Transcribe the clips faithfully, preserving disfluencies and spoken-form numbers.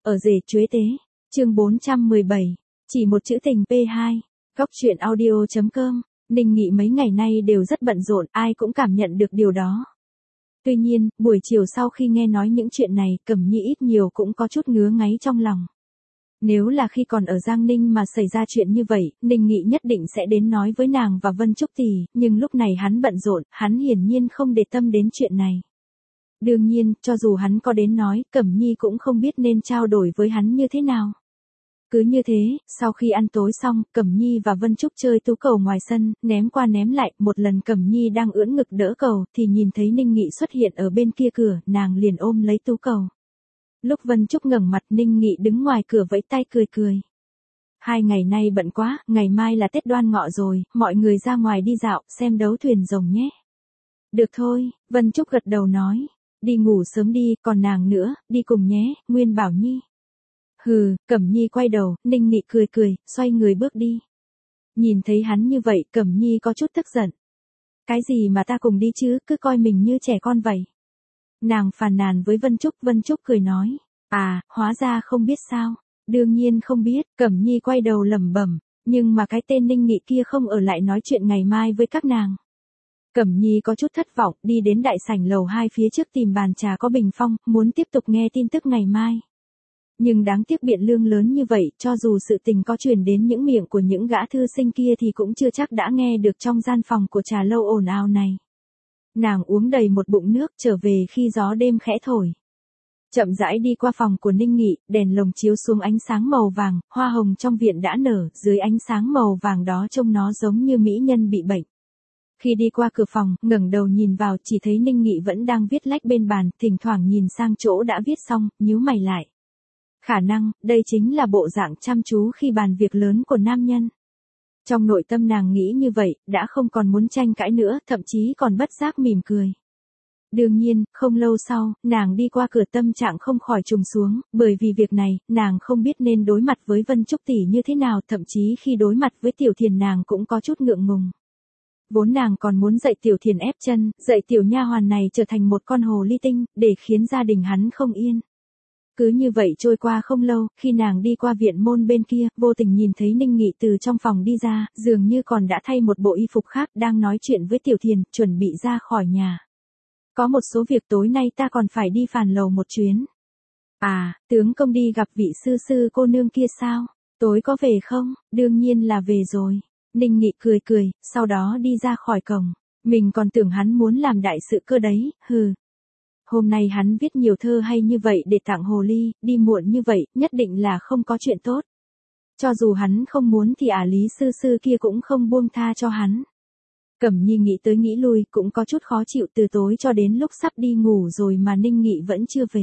ở rể chuế tế. Chương bốn trăm mười bảy. Chỉ một chữ tình pê hai. Góc truyện audio chấm com. Ninh Nghị mấy ngày nay đều rất bận rộn, ai cũng cảm nhận được điều đó. Tuy nhiên, buổi chiều sau khi nghe nói những chuyện này, Cẩm Nhi ít nhiều cũng có chút ngứa ngáy trong lòng. Nếu là khi còn ở Giang Ninh mà xảy ra chuyện như vậy, Ninh Nghị nhất định sẽ đến nói với nàng và Vân Trúc tỷ, nhưng lúc này hắn bận rộn, hắn hiển nhiên không để tâm đến chuyện này. Đương nhiên, cho dù hắn có đến nói, Cẩm Nhi cũng không biết nên trao đổi với hắn như thế nào. Cứ như thế, sau khi ăn tối xong, Cẩm Nhi và Vân Trúc chơi tú cầu ngoài sân, ném qua ném lại, một lần Cẩm Nhi đang ưỡn ngực đỡ cầu, thì nhìn thấy Ninh Nghị xuất hiện ở bên kia cửa, nàng liền ôm lấy tú cầu. Lúc Vân Trúc ngẩng mặt, Ninh Nghị đứng ngoài cửa vẫy tay cười cười. Hai ngày nay bận quá, ngày mai là Tết Đoan Ngọ rồi, mọi người ra ngoài đi dạo, xem đấu thuyền rồng nhé. Được thôi, Vân Trúc gật đầu nói. Đi ngủ sớm đi, còn nàng nữa, đi cùng nhé, Nguyên bảo Nhi. Hừ, Cẩm Nhi quay đầu, Ninh Nghị cười cười, xoay người bước đi. Nhìn thấy hắn như vậy, Cẩm Nhi có chút tức giận. Cái gì mà ta cùng đi chứ, cứ coi mình như trẻ con vậy. Nàng phàn nàn với Vân Trúc, Vân Trúc cười nói. À, hóa ra không biết sao. Đương nhiên không biết, Cẩm Nhi quay đầu lẩm bẩm, nhưng mà cái tên Ninh Nghị kia không ở lại nói chuyện ngày mai với các nàng. Cẩm Nhi có chút thất vọng, đi đến đại sảnh lầu hai phía trước tìm bàn trà có bình phong, muốn tiếp tục nghe tin tức ngày mai. Nhưng đáng tiếc Biện Lương lớn như vậy, cho dù sự tình có truyền đến những miệng của những gã thư sinh kia thì cũng chưa chắc đã nghe được trong gian phòng của trà lâu ồn ào này. Nàng uống đầy một bụng nước, trở về khi gió đêm khẽ thổi. Chậm rãi đi qua phòng của Ninh Nghị, đèn lồng chiếu xuống ánh sáng màu vàng, hoa hồng trong viện đã nở, dưới ánh sáng màu vàng đó trông nó giống như mỹ nhân bị bệnh. Khi đi qua cửa phòng, ngẩng đầu nhìn vào, chỉ thấy Ninh Nghị vẫn đang viết lách bên bàn, thỉnh thoảng nhìn sang chỗ đã viết xong, nhíu mày lại. Khả năng, đây chính là bộ dạng chăm chú khi bàn việc lớn của nam nhân. Trong nội tâm nàng nghĩ như vậy, đã không còn muốn tranh cãi nữa, thậm chí còn bất giác mỉm cười. Đương nhiên, không lâu sau, nàng đi qua cửa tâm trạng không khỏi trùng xuống, bởi vì việc này, nàng không biết nên đối mặt với Vân Trúc tỷ như thế nào, thậm chí khi đối mặt với Tiểu Thiền nàng cũng có chút ngượng ngùng. Vốn nàng còn muốn dạy Tiểu Thiền ép chân, dạy tiểu nha hoàn này trở thành một con hồ ly tinh, để khiến gia đình hắn không yên. Cứ như vậy trôi qua không lâu, khi nàng đi qua viện môn bên kia, vô tình nhìn thấy Ninh Nghị từ trong phòng đi ra, dường như còn đã thay một bộ y phục khác, đang nói chuyện với Tiểu Thiền, chuẩn bị ra khỏi nhà. Có một số việc tối nay ta còn phải đi phàn lầu một chuyến. À, tướng công đi gặp vị sư sư cô nương kia sao? Tối có về không? Đương nhiên là về rồi. Ninh Nghị cười cười, sau đó đi ra khỏi cổng. Mình còn tưởng hắn muốn làm đại sự cơ đấy, hừ. Hôm nay hắn viết nhiều thơ hay như vậy để tặng hồ ly, đi muộn như vậy, nhất định là không có chuyện tốt. Cho dù hắn không muốn thì ả Lý sư sư kia cũng không buông tha cho hắn. Cẩm Nhi nghĩ tới nghĩ lui, cũng có chút khó chịu, từ tối cho đến lúc sắp đi ngủ rồi mà Ninh Nghị vẫn chưa về.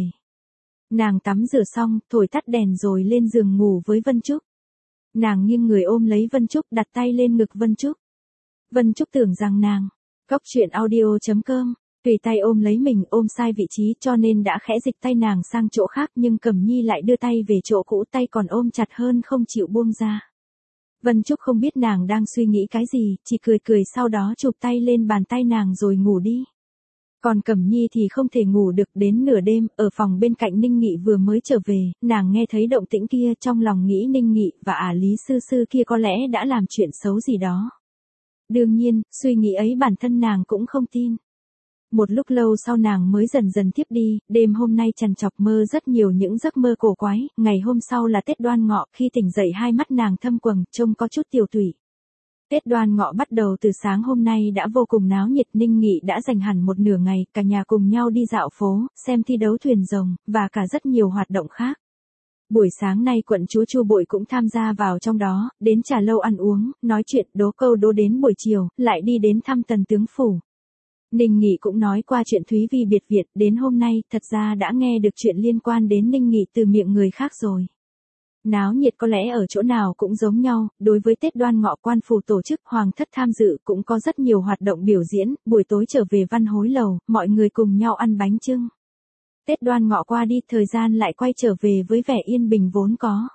Nàng tắm rửa xong, thổi tắt đèn rồi lên giường ngủ với Vân Trúc. Nàng nghiêng người ôm lấy Vân Trúc, đặt tay lên ngực Vân Trúc. Vân Trúc tưởng rằng nàng, góc truyện audio chấm com, tùy tay ôm lấy mình, ôm sai vị trí cho nên đã khẽ dịch tay nàng sang chỗ khác, nhưng Cẩm Nhi lại đưa tay về chỗ cũ, tay còn ôm chặt hơn không chịu buông ra. Vân Trúc không biết nàng đang suy nghĩ cái gì, chỉ cười cười sau đó chụp tay lên bàn tay nàng rồi ngủ đi. Còn Cẩm Nhi thì không thể ngủ được, đến nửa đêm, ở phòng bên cạnh Ninh Nghị vừa mới trở về, nàng nghe thấy động tĩnh kia, trong lòng nghĩ Ninh Nghị và ả Lý sư sư kia có lẽ đã làm chuyện xấu gì đó. Đương nhiên, suy nghĩ ấy bản thân nàng cũng không tin. Một lúc lâu sau nàng mới dần dần thiếp đi, đêm hôm nay trằn trọc mơ rất nhiều những giấc mơ cổ quái, ngày hôm sau là Tết Đoan Ngọ, khi tỉnh dậy hai mắt nàng thâm quầng, trông có chút tiều tụy. Tết Đoan Ngọ bắt đầu từ sáng hôm nay đã vô cùng náo nhiệt, Ninh Nghị đã dành hẳn một nửa ngày, cả nhà cùng nhau đi dạo phố, xem thi đấu thuyền rồng, và cả rất nhiều hoạt động khác. Buổi sáng nay quận chúa Chu Bội cũng tham gia vào trong đó, đến trà lâu ăn uống, nói chuyện, đố câu đố đến buổi chiều, lại đi đến thăm tần tướng phủ. Ninh Nghị cũng nói qua chuyện Thúy Vi biệt Việt, đến hôm nay, thật ra đã nghe được chuyện liên quan đến Ninh Nghị từ miệng người khác rồi. Náo nhiệt có lẽ ở chỗ nào cũng giống nhau, đối với Tết Đoan Ngọ quan phủ tổ chức, hoàng thất tham dự, cũng có rất nhiều hoạt động biểu diễn, buổi tối trở về văn hối lầu, mọi người cùng nhau ăn bánh chưng. Tết Đoan Ngọ qua đi, thời gian lại quay trở về với vẻ yên bình vốn có.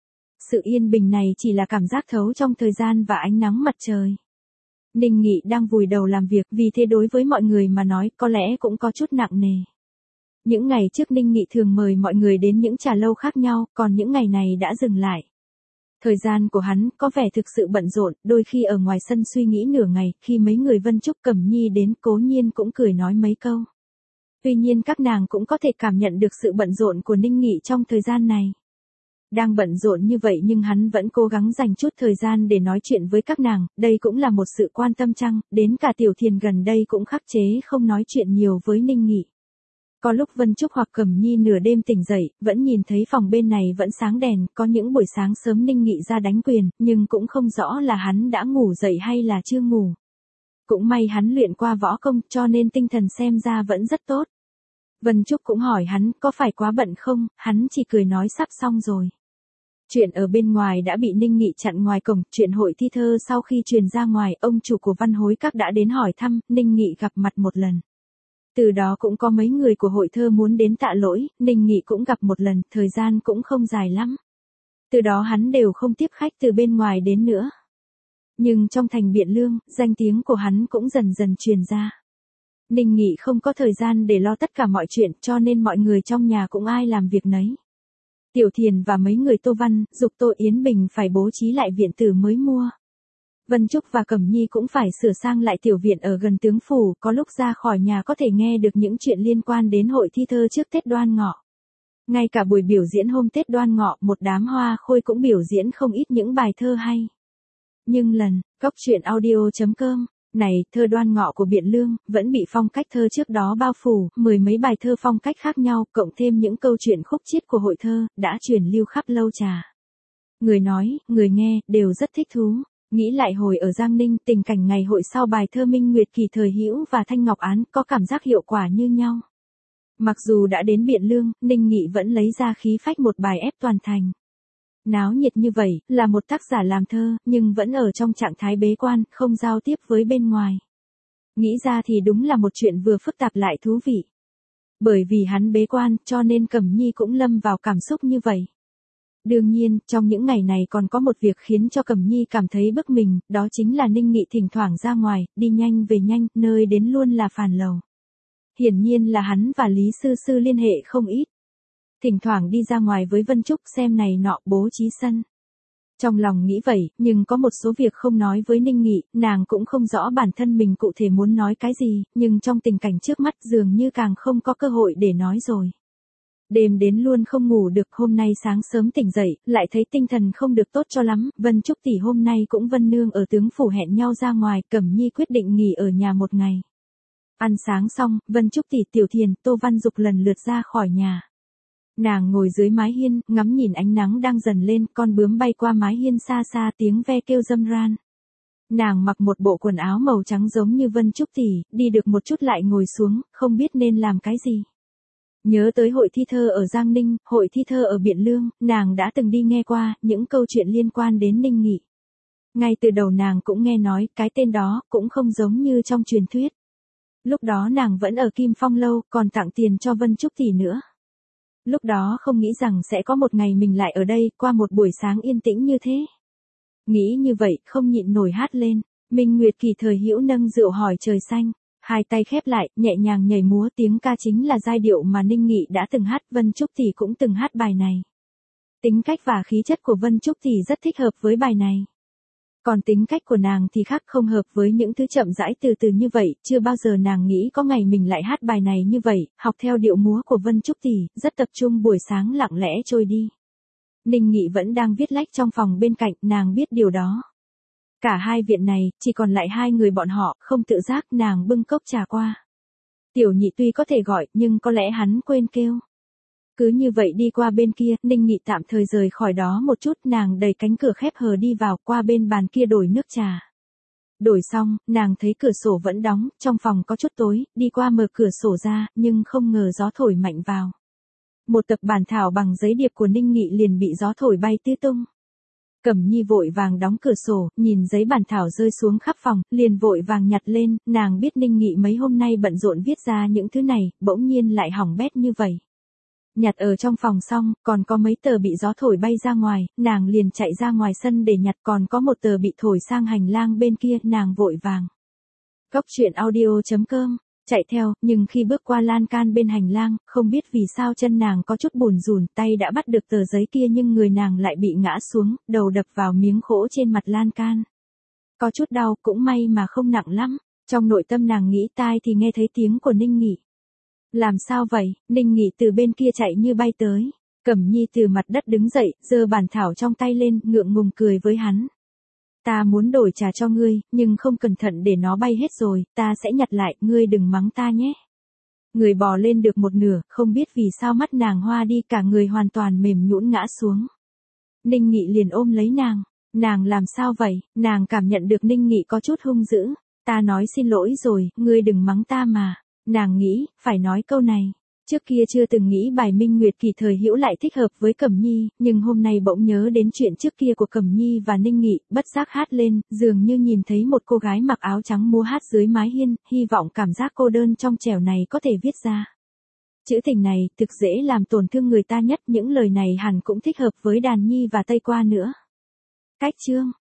Sự yên bình này chỉ là cảm giác thấu trong thời gian và ánh nắng mặt trời. Ninh Nghị đang vùi đầu làm việc, vì thế đối với mọi người mà nói có lẽ cũng có chút nặng nề. Những ngày trước Ninh Nghị thường mời mọi người đến những trà lâu khác nhau, còn những ngày này đã dừng lại. Thời gian của hắn có vẻ thực sự bận rộn, đôi khi ở ngoài sân suy nghĩ nửa ngày, khi mấy người Vân Trúc Cẩm Nhi đến Cố Nhiên cũng cười nói mấy câu. Tuy nhiên các nàng cũng có thể cảm nhận được sự bận rộn của Ninh Nghị trong thời gian này. Đang bận rộn như vậy nhưng hắn vẫn cố gắng dành chút thời gian để nói chuyện với các nàng, đây cũng là một sự quan tâm chăng, đến cả Tiểu Thiền gần đây cũng khắc chế không nói chuyện nhiều với Ninh Nghị. Có lúc Vân Trúc hoặc Cẩm Nhi nửa đêm tỉnh dậy, vẫn nhìn thấy phòng bên này vẫn sáng đèn, có những buổi sáng sớm Ninh Nghị ra đánh quyền, nhưng cũng không rõ là hắn đã ngủ dậy hay là chưa ngủ. Cũng may hắn luyện qua võ công cho nên tinh thần xem ra vẫn rất tốt. Vân Trúc cũng hỏi hắn có phải quá bận không, hắn chỉ cười nói sắp xong rồi. Chuyện ở bên ngoài đã bị Ninh Nghị chặn ngoài cổng, chuyện hội thi thơ sau khi truyền ra ngoài, ông chủ của Văn Hối Các đã đến hỏi thăm, Ninh Nghị gặp mặt một lần. Từ đó cũng có mấy người của hội thơ muốn đến tạ lỗi, Ninh Nghị cũng gặp một lần, thời gian cũng không dài lắm. Từ đó hắn đều không tiếp khách từ bên ngoài đến nữa. Nhưng trong thành Biện Lương, danh tiếng của hắn cũng dần dần truyền ra. Ninh Nghị không có thời gian để lo tất cả mọi chuyện cho nên mọi người trong nhà cũng ai làm việc nấy. Tiểu Thiền và mấy người Tô Văn, giục Tô Yến Bình phải bố trí lại viện tử mới mua. Vân Trúc và Cẩm Nhi cũng phải sửa sang lại tiểu viện ở gần tướng phủ, có lúc ra khỏi nhà có thể nghe được những chuyện liên quan đến hội thi thơ trước Tết Đoan Ngọ. Ngay cả buổi biểu diễn hôm Tết Đoan Ngọ, một đám hoa khôi cũng biểu diễn không ít những bài thơ hay. Nhưng lần, góc truyện audio chấm com, này, thơ Đoan Ngọ của Biện Lương, vẫn bị phong cách thơ trước đó bao phủ, mười mấy bài thơ phong cách khác nhau, cộng thêm những câu chuyện khúc chiết của hội thơ, đã truyền lưu khắp lâu trà. Người nói, người nghe, đều rất thích thú. Nghĩ lại hồi ở Giang Ninh, tình cảnh ngày hội sau bài thơ Minh Nguyệt Kỳ thời Hữu và Thanh Ngọc Án có cảm giác hiệu quả như nhau. Mặc dù đã đến Biện Lương, Ninh Nghị vẫn lấy ra khí phách một bài ép toàn thành. Náo nhiệt như vậy, là một tác giả làm thơ, nhưng vẫn ở trong trạng thái bế quan, không giao tiếp với bên ngoài. Nghĩ ra thì đúng là một chuyện vừa phức tạp lại thú vị. Bởi vì hắn bế quan, cho nên Cẩm Nhi cũng lâm vào cảm xúc như vậy. Đương nhiên, trong những ngày này còn có một việc khiến cho Cẩm Nhi cảm thấy bực mình, đó chính là Ninh Nghị thỉnh thoảng ra ngoài, đi nhanh về nhanh, nơi đến luôn là phàn lầu. Hiển nhiên là hắn và Lý Sư Sư liên hệ không ít. Thỉnh thoảng đi ra ngoài với Vân Trúc xem này nọ, bố trí sân. Trong lòng nghĩ vậy, nhưng có một số việc không nói với Ninh Nghị, nàng cũng không rõ bản thân mình cụ thể muốn nói cái gì, nhưng trong tình cảnh trước mắt dường như càng không có cơ hội để nói rồi. Đêm đến luôn không ngủ được, hôm nay sáng sớm tỉnh dậy, lại thấy tinh thần không được tốt cho lắm, Vân Trúc tỷ hôm nay cũng Vân Nương ở tướng phủ hẹn nhau ra ngoài, Cẩm Nhi quyết định nghỉ ở nhà một ngày. Ăn sáng xong, Vân Trúc tỷ, Tiểu Thiền, Tô Văn Dục lần lượt ra khỏi nhà. Nàng ngồi dưới mái hiên, ngắm nhìn ánh nắng đang dần lên, con bướm bay qua mái hiên xa xa tiếng ve kêu râm ran. Nàng mặc một bộ quần áo màu trắng giống như Vân Trúc tỷ, đi được một chút lại ngồi xuống, không biết nên làm cái gì. Nhớ tới hội thi thơ ở Giang Ninh, hội thi thơ ở Biện Lương, nàng đã từng đi nghe qua, những câu chuyện liên quan đến Ninh Nghị. Ngay từ đầu nàng cũng nghe nói, cái tên đó, cũng không giống như trong truyền thuyết. Lúc đó nàng vẫn ở Kim Phong Lâu, còn tặng tiền cho Vân Trúc tỷ nữa. Lúc đó không nghĩ rằng sẽ có một ngày mình lại ở đây, qua một buổi sáng yên tĩnh như thế. Nghĩ như vậy, không nhịn nổi hát lên, Minh Nguyệt Kỳ thời Hữu nâng rượu hỏi trời xanh. Hai tay khép lại, nhẹ nhàng nhảy múa, tiếng ca chính là giai điệu mà Ninh Nghị đã từng hát, Vân Trúc tỷ cũng từng hát bài này. Tính cách và khí chất của Vân Trúc tỷ rất thích hợp với bài này. Còn tính cách của nàng thì khác, không hợp với những thứ chậm rãi từ từ như vậy, chưa bao giờ nàng nghĩ có ngày mình lại hát bài này như vậy, học theo điệu múa của Vân Trúc tỷ, rất tập trung, buổi sáng lặng lẽ trôi đi. Ninh Nghị vẫn đang viết lách trong phòng bên cạnh, nàng biết điều đó. Cả hai viện này, chỉ còn lại hai người bọn họ, không tự giác nàng bưng cốc trà qua. Tiểu Nhị tuy có thể gọi, nhưng có lẽ hắn quên kêu. Cứ như vậy đi qua bên kia, Ninh Nghị tạm thời rời khỏi đó một chút, nàng đẩy cánh cửa khép hờ đi vào, qua bên bàn kia đổi nước trà. Đổi xong, nàng thấy cửa sổ vẫn đóng, trong phòng có chút tối, đi qua mở cửa sổ ra, nhưng không ngờ gió thổi mạnh vào. Một tập bản thảo bằng giấy điệp của Ninh Nghị liền bị gió thổi bay tứ tung. Cẩm Nhi vội vàng đóng cửa sổ, nhìn giấy bản thảo rơi xuống khắp phòng, liền vội vàng nhặt lên, nàng biết Ninh Nghị mấy hôm nay bận rộn viết ra những thứ này, bỗng nhiên lại hỏng bét như vậy. Nhặt ở trong phòng xong, còn có mấy tờ bị gió thổi bay ra ngoài, nàng liền chạy ra ngoài sân để nhặt, còn có một tờ bị thổi sang hành lang bên kia, nàng vội vàng. Góc truyện audio chấm com chạy theo, nhưng khi bước qua lan can bên hành lang, không biết vì sao chân nàng có chút bủn rủn, tay đã bắt được tờ giấy kia nhưng người nàng lại bị ngã xuống, đầu đập vào miếng gỗ trên mặt lan can. Có chút đau, cũng may mà không nặng lắm. Trong nội tâm nàng nghĩ tai thì nghe thấy tiếng của Ninh Nghị. Làm sao vậy? Ninh Nghị từ bên kia chạy như bay tới. Cẩm Nhi từ mặt đất đứng dậy, giơ bản thảo trong tay lên, ngượng ngùng cười với hắn. Ta muốn đổi trà cho ngươi, nhưng không cẩn thận để nó bay hết rồi, ta sẽ nhặt lại, ngươi đừng mắng ta nhé. Người bò lên được một nửa, không biết vì sao mắt nàng hoa đi, cả người hoàn toàn mềm nhũn ngã xuống. Ninh Nghị liền ôm lấy nàng. Nàng làm sao vậy? Nàng cảm nhận được Ninh Nghị có chút hung dữ. Ta nói xin lỗi rồi, ngươi đừng mắng ta mà. Nàng nghĩ, phải nói câu này. Trước kia chưa từng nghĩ bài Minh Nguyệt Kỳ thời hữu lại thích hợp với Cẩm Nhi, nhưng hôm nay bỗng nhớ đến chuyện trước kia của Cẩm Nhi và Ninh Nghị, bất giác hát lên, dường như nhìn thấy một cô gái mặc áo trắng múa hát dưới mái hiên, hy vọng cảm giác cô đơn trong trẻo này có thể viết ra. Chữ tình này, thực dễ làm tổn thương người ta nhất, những lời này hẳn cũng thích hợp với Đàn Nhi và Tây Qua nữa. Cách chương